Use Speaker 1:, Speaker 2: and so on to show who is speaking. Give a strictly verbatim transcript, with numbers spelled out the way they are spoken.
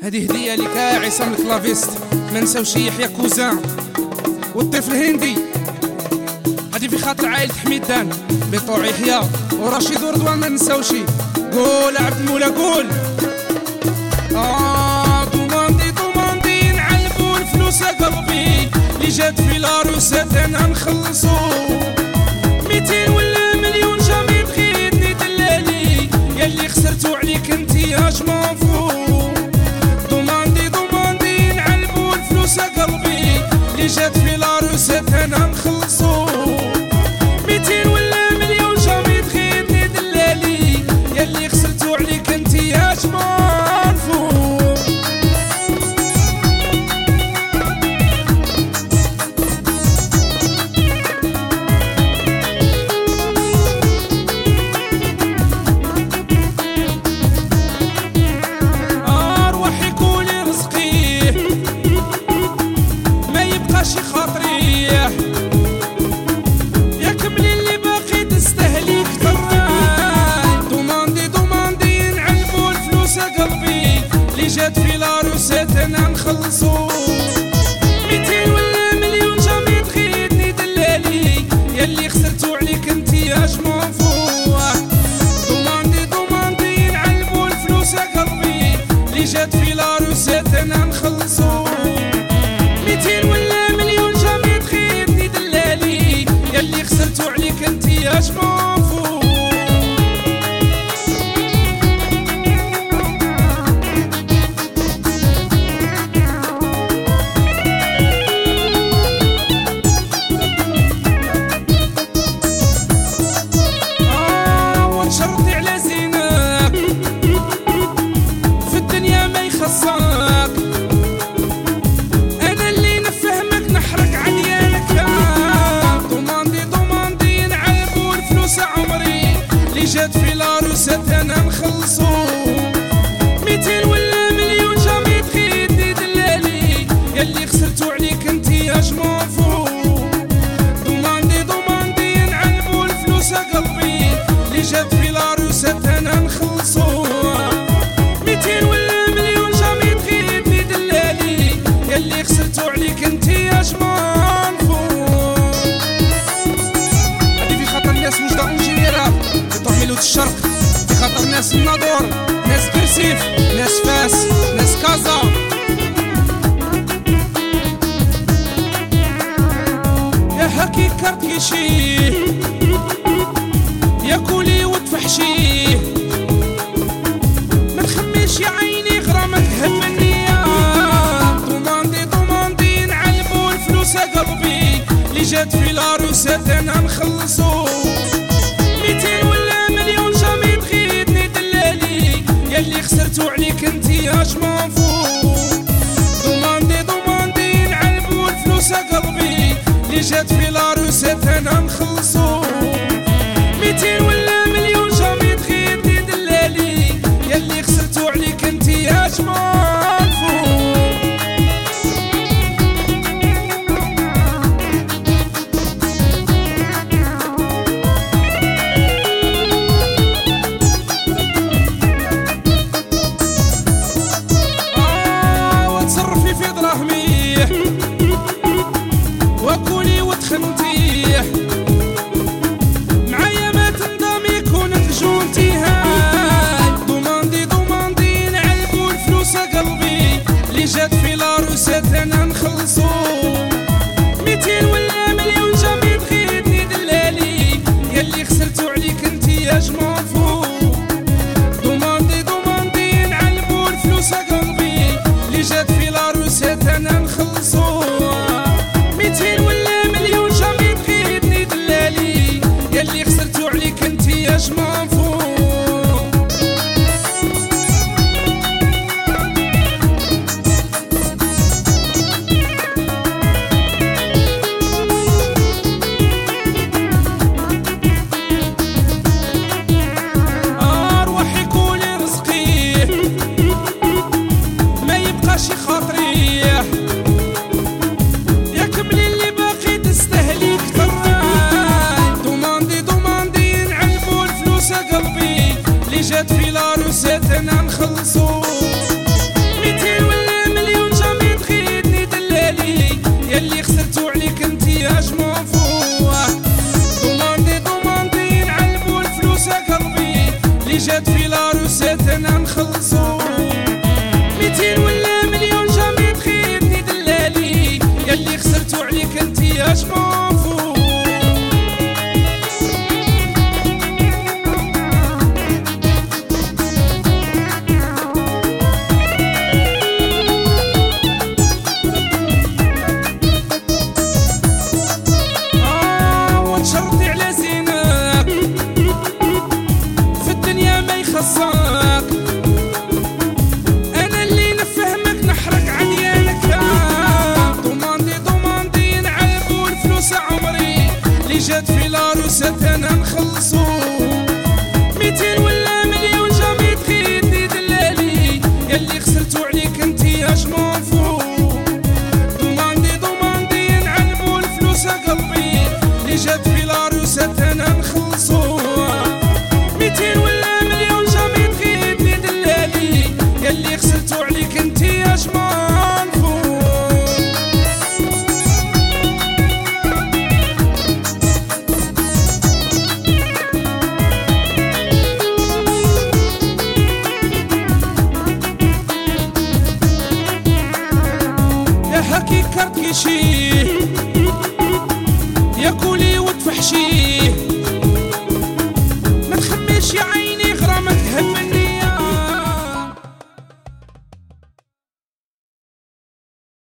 Speaker 1: هذه هدية لك يا عصام الكلافيست، ما نساوش يحيى كوزان والطفل الهندي. هذه في خاطر عائلة حميدان بطوع يحيى ورشيد ورضوان، ما نساوش. قول عبد المولى قول. آه دوماندي دوماندي نعلبو الفلوس قلبي اللي جات في لاروسات انا نخلصو ميتين ولا مليون جامي بغيتني دلالي ياللي خسرتو عليك انتي اش مافو. دوماندي دوماندي نعلبو الفلوس قلبي اللي جات في لاروسات انا نخلصو ميتين ولا مليون جامي بغيتني دلالي ياللي خسرتو عليك انتي اش مافو. شي خاطري يا كمل اللي باقي تستهلي كتر. دوماندي دوماندي نعلبو الفلوس قلبي اللي جات في لاروسات انا نخلصو ميتين ولا مليون جامي بغيتني دلالي ياللي خسرتو عليك انتي اش مافو. دوماندي دوماندي نعلبو الفلوس قلبي اللي جات في لاروسات انا نخلصو ميتين ولا ياللي خسرتو عليك انتي اش مافو. آه ونشرطي على زينك في الدنيا ما يخصك، انا اللي نفهمك نحرق عديانك. عمري اللي جات في لاروسات انا نخلصو ميتين ولا مليون جامي بغيتني دلالي ياللي خسرتو عليك انتي اش مافو. دوماندي دوماندي نعلبو الفلوس قلبي اللي جات في لاروسات انا نخلصو ميتين ولا مليون جامي بغيتني دلالي ياللي خسرتو عليك انتي اش مافو. ناس وجدة انجينيرا بطوع ميلود الشرق، في خاطر ناس الناظور، ناس برسيف، ناس فاس، ناس كازا. يا هاكي كارتيشيه يا كولي وتفحشيه ما تخميش يا عيني غرامك هبني. دوماندي دوماندي نعلبو الفلوس قلبي اللي جات في لاروسات انا نخلصو ميتين ولا مليون جامي بغيتني دلالي ياللي خسرتو عليك انتي اش مافو. دوماندي دوماندي نعلبو الفلوس قلبي اللي جات في لاروسات انا نخلصو ميتين ولا مليون جامي بغيتني دلالي ياللي خسرتو عليك انتي اش مافو. وكولي وتخنتيه معايا ما تندمي كونك جونتي. هاي دوماندي دوماندي نعلبو الفلوس قلبي نخلصو ميتين ولا مليون جامي تخيرني دلالي ياللي خسرتو عليك انتي اش مافو آه وتشرطي على زينك في الدنيا ما يخصك انا اللي نفهمك نحرق عديانك دوماندي دوماندي نعلبو الفلوس عمري اللي جات في لاروسات انا نخلصو ميتين ولا مليون جامي تخيدني دلالي ياللي خسرتو عليك انتي اش مافو دوماندي دوماندي نعلبو الفلوس قلبي اللي جات في لاروسات انا نخلصو ميتين ولا مليون جامي تخيدني دلالي ياللي خسرتو عليك انتي اش مافو يا حكي كارت كيشي